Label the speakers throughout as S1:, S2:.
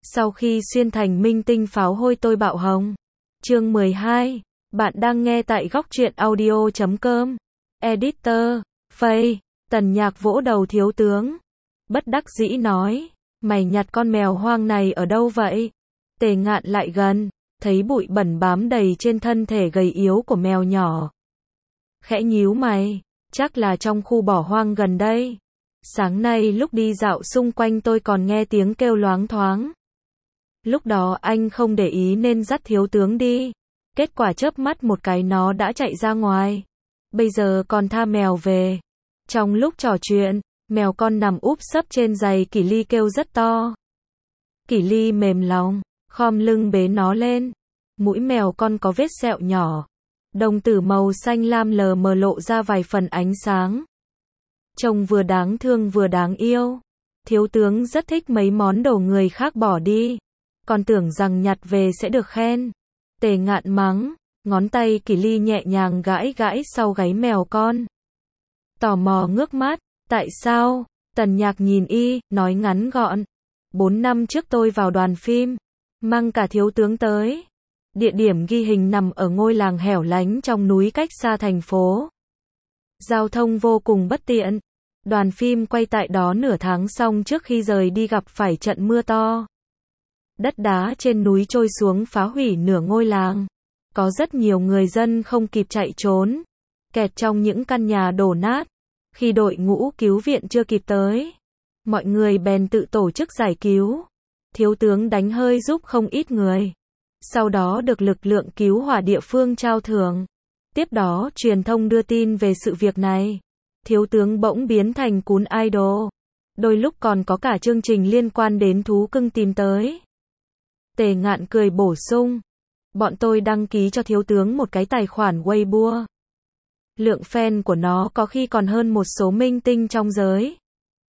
S1: Sau khi xuyên thành minh tinh pháo hôi tôi bạo hồng. Chương 12. Bạn đang nghe tại góc truyện audio.com. Editor. Phây. Tần Nhạc vỗ đầu thiếu tướng. Bất đắc dĩ nói. Mày nhặt con mèo hoang này ở đâu vậy? Tề Ngạn lại gần. Thấy bụi bẩn bám đầy trên thân thể gầy yếu của mèo nhỏ. Khẽ nhíu mày. Chắc là trong khu bỏ hoang gần đây. Sáng nay lúc đi dạo xung quanh tôi còn nghe tiếng kêu loáng thoáng. Lúc đó anh không để ý nên dắt thiếu tướng đi. Kết quả chớp mắt một cái nó đã chạy ra ngoài. Bây giờ còn tha mèo về. Trong lúc trò chuyện, mèo con nằm úp sấp trên giày Kỷ Ly kêu rất to. Kỷ Ly mềm lòng, khom lưng bế nó lên. Mũi mèo con có vết sẹo nhỏ. Đồng tử màu xanh lam lờ mờ lộ ra vài phần ánh sáng. Trông vừa đáng thương vừa đáng yêu. Thiếu tướng rất thích mấy món đồ người khác bỏ đi. Còn tưởng rằng nhặt về sẽ được khen. Tề Ngạn mắng. Ngón tay Kỷ Ly nhẹ nhàng gãi gãi sau gáy mèo con. Tò mò ngước mắt. Tại sao? Tần Nhạc nhìn y, nói ngắn gọn. 4 năm trước tôi vào đoàn phim. Mang cả thiếu tướng tới. Địa điểm ghi hình nằm ở ngôi làng hẻo lánh trong núi cách xa thành phố. Giao thông vô cùng bất tiện. Đoàn phim quay tại đó nửa tháng xong trước khi rời đi gặp phải trận mưa to. Đất đá trên núi trôi xuống phá hủy nửa ngôi làng. Có rất nhiều người dân không kịp chạy trốn. Kẹt trong những căn nhà đổ nát. Khi đội ngũ cứu viện chưa kịp tới. Mọi người bèn tự tổ chức giải cứu. Thiếu tướng đánh hơi giúp không ít người. Sau đó được lực lượng cứu hỏa địa phương trao thưởng. Tiếp đó truyền thông đưa tin về sự việc này. Thiếu tướng bỗng biến thành cún idol. Đôi lúc còn có cả chương trình liên quan đến thú cưng tìm tới. Tề Ngạn cười bổ sung. Bọn tôi đăng ký cho thiếu tướng một cái tài khoản Weibo. Lượng fan của nó có khi còn hơn một số minh tinh trong giới.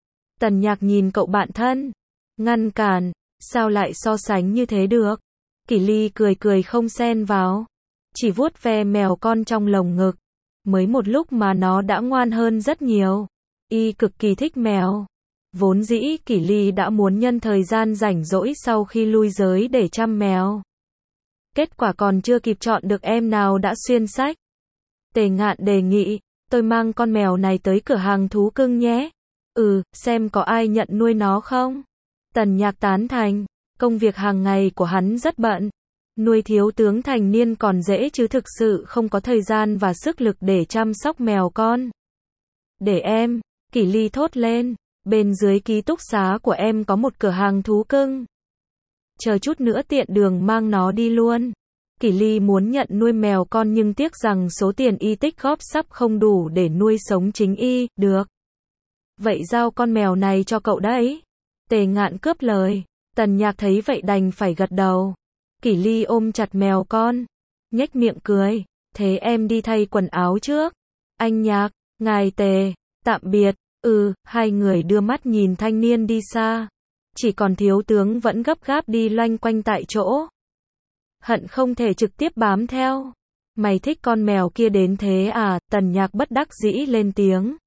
S1: Tần Nhạc nhìn cậu bạn thân. Ngăn cản. Sao lại so sánh như thế được? Kỷ Ly cười cười không xen vào. Chỉ vuốt ve mèo con trong lồng ngực. Mới một lúc mà nó đã ngoan hơn rất nhiều. Y cực kỳ thích mèo. Vốn dĩ Kỷ Ly đã muốn nhân thời gian rảnh rỗi sau khi lui giới để chăm mèo. Kết quả còn chưa kịp chọn được em nào đã xuyên sách. Tề Ngạn đề nghị, tôi mang con mèo này tới cửa hàng thú cưng nhé. Xem có ai nhận nuôi nó không? Tần Nhạc tán thành, công việc hàng ngày của hắn rất bận. Nuôi thiếu tướng thành niên còn dễ chứ thực sự không có thời gian và sức lực để chăm sóc mèo con. Để em, Kỷ Ly thốt lên, bên dưới ký túc xá của em có một cửa hàng thú cưng. Chờ chút nữa tiện đường mang nó đi luôn. Kỷ Ly muốn nhận nuôi mèo con nhưng tiếc rằng số tiền y tích góp sắp không đủ để nuôi sống chính y, được. Vậy giao con mèo này cho cậu đấy. Tề Ngạn cướp lời, Tần Nhạc thấy vậy đành phải gật đầu. Kỷ Ly ôm chặt mèo con, nhếch miệng cười, thế em đi thay quần áo trước. Anh Nhạc, ngài Tề, tạm biệt. Hai người đưa mắt nhìn thanh niên đi xa. Chỉ còn thiếu tướng vẫn gấp gáp đi loanh quanh tại chỗ. Hận không thể trực tiếp bám theo. Mày thích con mèo kia đến thế à? Tần Nhạc bất đắc dĩ lên tiếng.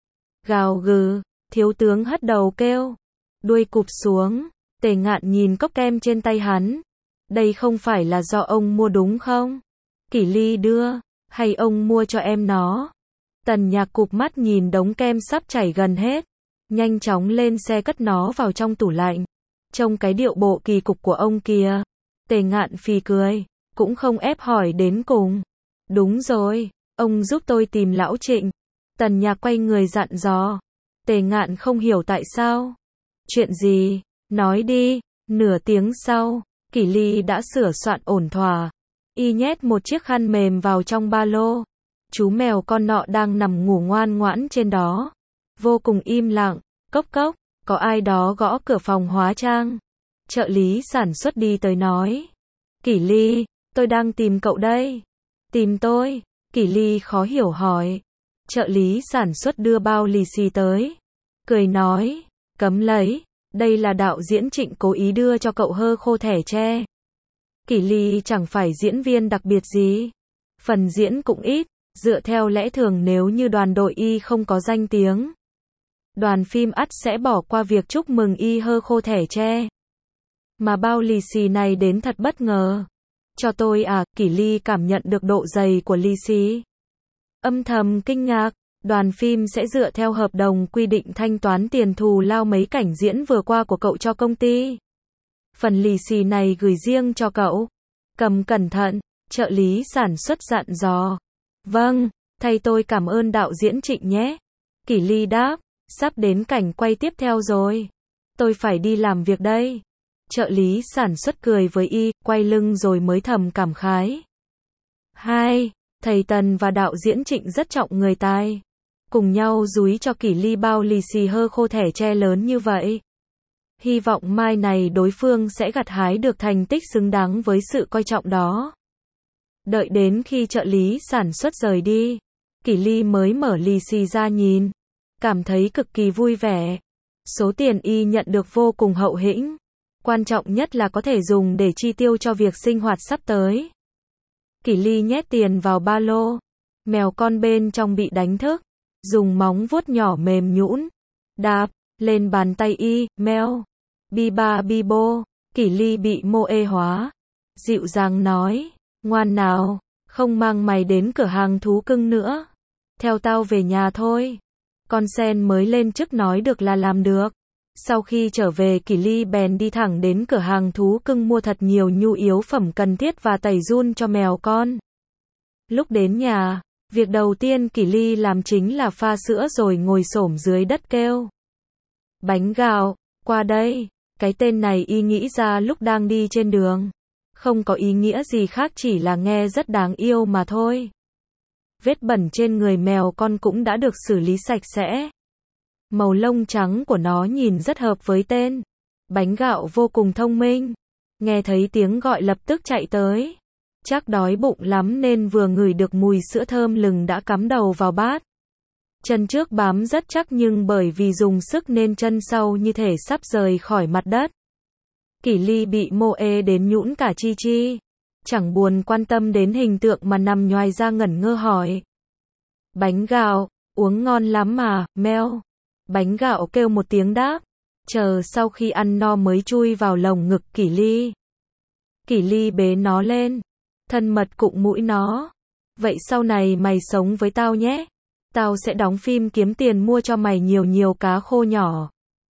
S1: Gào gừ, thiếu tướng hất đầu kêu. Đuôi cụp xuống, Tề Ngạn nhìn cốc kem trên tay hắn. Đây không phải là do ông mua đúng không? Kỷ Ly đưa, hay ông mua cho em nó? Tần Nhạc cụp mắt nhìn đống kem sắp chảy gần hết. Nhanh chóng lên xe cất nó vào trong tủ lạnh. Trông cái điệu bộ kỳ cục của ông kìa. Tề Ngạn phì cười, cũng không ép hỏi đến cùng. Đúng rồi, ông giúp tôi tìm lão Trịnh. Tần Nhạc quay người dặn dò. Tề Ngạn không hiểu tại sao. Chuyện gì? Nói đi. Nửa tiếng sau, Kỷ Ly đã sửa soạn ổn thỏa. Y nhét một chiếc khăn mềm vào trong ba lô. Chú mèo con nọ đang nằm ngủ ngoan ngoãn trên đó. Vô cùng im lặng. Cốc cốc, có ai đó gõ cửa phòng hóa trang. Trợ lý sản xuất đi tới nói. Kỷ Ly, tôi đang tìm cậu đây. Tìm tôi? Kỷ Ly khó hiểu hỏi. Trợ lý sản xuất đưa bao lì xì tới. Cười nói, cấm lấy. Đây là đạo diễn Trịnh cố ý đưa cho cậu hơ khô thẻ tre. Kỷ Ly chẳng phải diễn viên đặc biệt gì. Phần diễn cũng ít. Dựa theo lẽ thường nếu như đoàn đội y không có danh tiếng, đoàn phim ắt sẽ bỏ qua việc chúc mừng y hơ khô thẻ tre. Mà bao lì xì này đến thật bất ngờ. Cho tôi à, Kỷ Ly cảm nhận được độ dày của lì xì. Âm thầm kinh ngạc, đoàn phim sẽ dựa theo hợp đồng quy định thanh toán tiền thù lao mấy cảnh diễn vừa qua của cậu cho công ty. Phần lì xì này gửi riêng cho cậu. Cầm cẩn thận, trợ lý sản xuất dặn dò. Vâng, thay tôi cảm ơn đạo diễn Trịnh nhé. Kỷ Ly đáp, sắp đến cảnh quay tiếp theo rồi. Tôi phải đi làm việc đây. Trợ lý sản xuất cười với y, quay lưng rồi mới thầm cảm khái. 2. Thầy Tần và đạo diễn Trịnh rất trọng người tài. Cùng nhau dúi cho Kỷ Ly bao lì xì hơ khô thẻ tre lớn như vậy. Hy vọng mai này đối phương sẽ gặt hái được thành tích xứng đáng với sự coi trọng đó. Đợi đến khi trợ lý sản xuất rời đi, Kỷ Ly mới mở lì xì ra nhìn. Cảm thấy cực kỳ vui vẻ. Số tiền y nhận được vô cùng hậu hĩnh. Quan trọng nhất là có thể dùng để chi tiêu cho việc sinh hoạt sắp tới. Kỷ Ly nhét tiền vào ba lô. Mèo con bên trong bị đánh thức. Dùng móng vuốt nhỏ mềm nhũn đạp lên bàn tay y, mèo. Bi ba bi bô. Kỷ Ly bị mô ê hóa. Dịu dàng nói, ngoan nào, không mang mày đến cửa hàng thú cưng nữa. Theo tao về nhà thôi. Con sen mới lên chức nói được là làm được. Sau khi trở về Kỷ Ly bèn đi thẳng đến cửa hàng thú cưng mua thật nhiều nhu yếu phẩm cần thiết và tẩy giun cho mèo con. Lúc đến nhà, việc đầu tiên Kỷ Ly làm chính là pha sữa rồi ngồi xổm dưới đất kêu. Bánh gạo, qua đây. Cái tên này y nghĩ ra lúc đang đi trên đường. Không có ý nghĩa gì khác, chỉ là nghe rất đáng yêu mà thôi. Vết bẩn trên người mèo con cũng đã được xử lý sạch sẽ. Màu lông trắng của nó nhìn rất hợp với tên. Bánh gạo vô cùng thông minh. Nghe thấy tiếng gọi lập tức chạy tới. Chắc đói bụng lắm nên vừa ngửi được mùi sữa thơm lừng đã cắm đầu vào bát. Chân trước bám rất chắc nhưng bởi vì dùng sức nên chân sau như thể sắp rời khỏi mặt đất. Kỷ Ly bị mô ê đến nhũn cả chi chi. Chẳng buồn quan tâm đến hình tượng mà nằm nhoài ra ngẩn ngơ hỏi. Bánh gạo, uống ngon lắm mà, meo. Bánh gạo kêu một tiếng đáp. Chờ sau khi ăn no mới chui vào lồng ngực Kỷ Ly. Kỷ Ly bế nó lên. Thân mật cụng mũi nó. Vậy sau này mày sống với tao nhé. Tao sẽ đóng phim kiếm tiền mua cho mày nhiều nhiều cá khô nhỏ.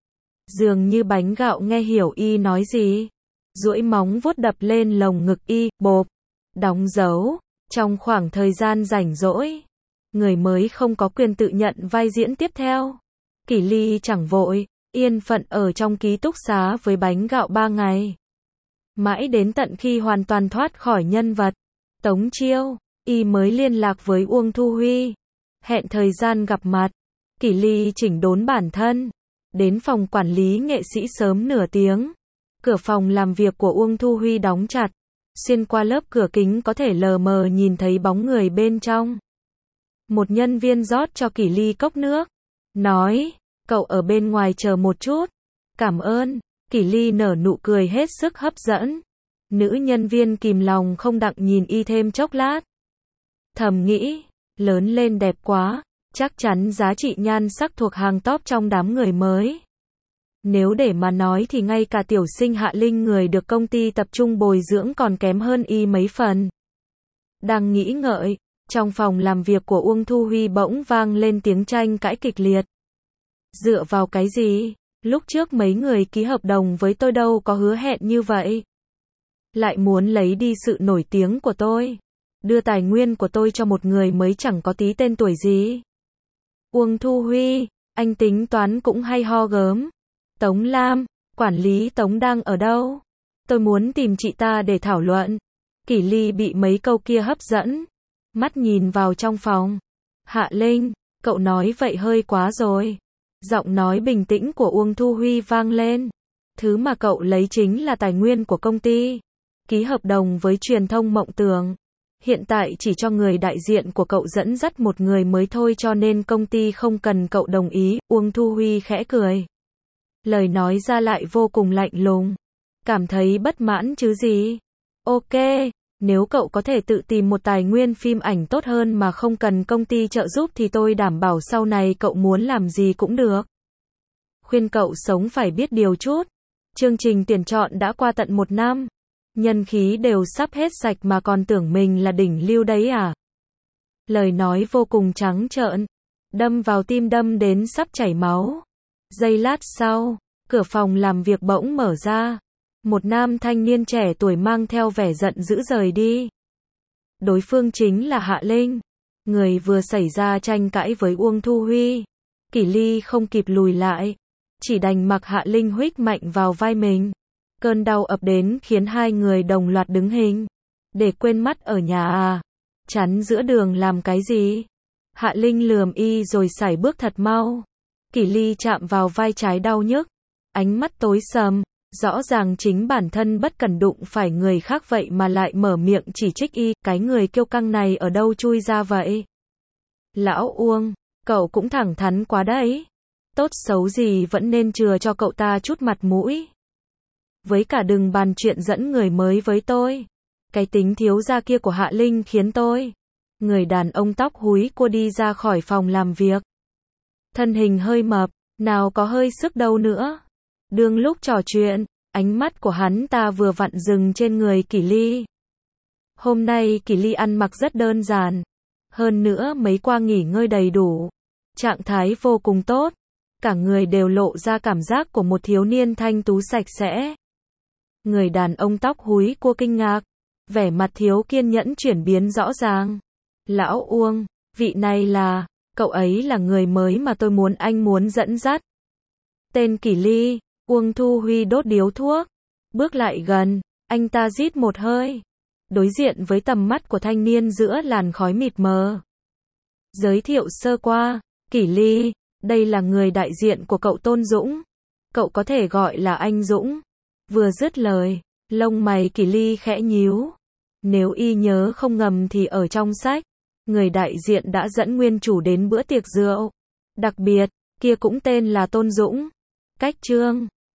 S1: Dường như bánh gạo nghe hiểu y nói gì. Duỗi móng vuốt đập lên lồng ngực y, bộp. Đóng dấu. Trong khoảng thời gian rảnh rỗi, người mới không có quyền tự nhận vai diễn tiếp theo. Kỷ Ly chẳng vội, yên phận ở trong ký túc xá với bánh gạo 3 ngày. Mãi đến tận khi hoàn toàn thoát khỏi nhân vật Tống Chiêu, y mới liên lạc với Uông Thu Huy. Hẹn thời gian gặp mặt. Kỷ Ly chỉnh đốn bản thân. Đến phòng quản lý nghệ sĩ sớm nửa tiếng. Cửa phòng làm việc của Uông Thu Huy đóng chặt. Xuyên qua lớp cửa kính có thể lờ mờ nhìn thấy bóng người bên trong. Một nhân viên rót cho Kỷ Ly cốc nước. Nói, cậu ở bên ngoài chờ một chút. Cảm ơn. Kỷ Ly nở nụ cười hết sức hấp dẫn. Nữ nhân viên kìm lòng không đặng nhìn y thêm chốc lát. Thầm nghĩ, lớn lên đẹp quá, chắc chắn giá trị nhan sắc thuộc hàng top trong đám người mới. Nếu để mà nói thì ngay cả tiểu sinh Hạ Linh người được công ty tập trung bồi dưỡng còn kém hơn y mấy phần. Đang nghĩ ngợi, trong phòng làm việc của Uông Thu Huy bỗng vang lên tiếng tranh cãi kịch liệt. Dựa vào cái gì? Lúc trước mấy người ký hợp đồng với tôi đâu có hứa hẹn như vậy. Lại muốn lấy đi sự nổi tiếng của tôi. Đưa tài nguyên của tôi cho một người mới chẳng có tí tên tuổi gì. Uông Thu Huy, anh tính toán cũng hay ho gớm. Tống Lam, quản lý Tống đang ở đâu? Tôi muốn tìm chị ta để thảo luận. Kỷ Ly bị mấy câu kia hấp dẫn. Mắt nhìn vào trong phòng. Hạ Linh, cậu nói vậy hơi quá rồi. Giọng nói bình tĩnh của Uông Thu Huy vang lên. Thứ mà cậu lấy chính là tài nguyên của công ty. Ký hợp đồng với truyền thông Mộng Tường. Hiện tại chỉ cho người đại diện của cậu dẫn dắt một người mới thôi cho nên công ty không cần cậu đồng ý. Uông Thu Huy khẽ cười. Lời nói ra lại vô cùng lạnh lùng. Cảm thấy bất mãn chứ gì? Ok, nếu cậu có thể tự tìm một tài nguyên phim ảnh tốt hơn mà không cần công ty trợ giúp thì tôi đảm bảo sau này cậu muốn làm gì cũng được. Khuyên cậu sống phải biết điều chút. Chương trình tuyển chọn đã qua tận 1 năm. Nhân khí đều sắp hết sạch mà còn tưởng mình là đỉnh lưu đấy à? Lời nói vô cùng trắng trợn, đâm vào tim đâm đến sắp chảy máu. Giây lát sau, cửa phòng làm việc bỗng mở ra. Một nam thanh niên trẻ tuổi mang theo vẻ giận dữ rời đi. Đối phương chính là Hạ Linh, người vừa xảy ra tranh cãi với Uông Thu Huy. Kỷ Ly không kịp lùi lại, chỉ đành mặc Hạ Linh huých mạnh vào vai mình. Cơn đau ập đến khiến hai người đồng loạt đứng hình. Để quên mắt ở nhà à? Chắn giữa đường làm cái gì? Hạ Linh lườm y rồi sải bước thật mau. Kỷ Ly chạm vào vai trái đau nhức, ánh mắt tối sầm, rõ ràng chính bản thân bất cẩn đụng phải người khác vậy mà lại mở miệng chỉ trích y, cái người kiêu căng này ở đâu chui ra vậy? Lão Uông, cậu cũng thẳng thắn quá đấy. Tốt xấu gì vẫn nên chừa cho cậu ta chút mặt mũi. Với cả đừng bàn chuyện dẫn người mới với tôi. Cái tính thiếu gia kia của Hạ Linh khiến tôi. Người đàn ông tóc húi cua đi ra khỏi phòng làm việc. Thân hình hơi mập, nào có hơi sức đâu nữa. Đương lúc trò chuyện, ánh mắt của hắn ta vừa vặn dừng trên người Kỷ Ly. Hôm nay Kỷ Ly ăn mặc rất đơn giản. Hơn nữa mấy qua nghỉ ngơi đầy đủ. Trạng thái vô cùng tốt. Cả người đều lộ ra cảm giác của một thiếu niên thanh tú sạch sẽ. Người đàn ông tóc húi cua kinh ngạc. Vẻ mặt thiếu kiên nhẫn chuyển biến rõ ràng. Lão Uông, vị này là, cậu ấy là người mới mà tôi muốn anh muốn dẫn dắt. Tên Kỷ Ly, Uông Thu Huy đốt điếu thuốc. Bước lại gần, anh ta rít một hơi. Đối diện với tầm mắt của thanh niên giữa làn khói mịt mờ. Giới thiệu sơ qua, Kỷ Ly, đây là người đại diện của cậu Tôn Dũng. Cậu có thể gọi là anh Dũng. Vừa dứt lời, lông mày Kỷ Ly khẽ nhíu. Nếu y nhớ không ngầm thì ở trong sách, người đại diện đã dẫn nguyên chủ đến bữa tiệc rượu. Đặc biệt, kia cũng tên là Tôn Dũng. Cách chương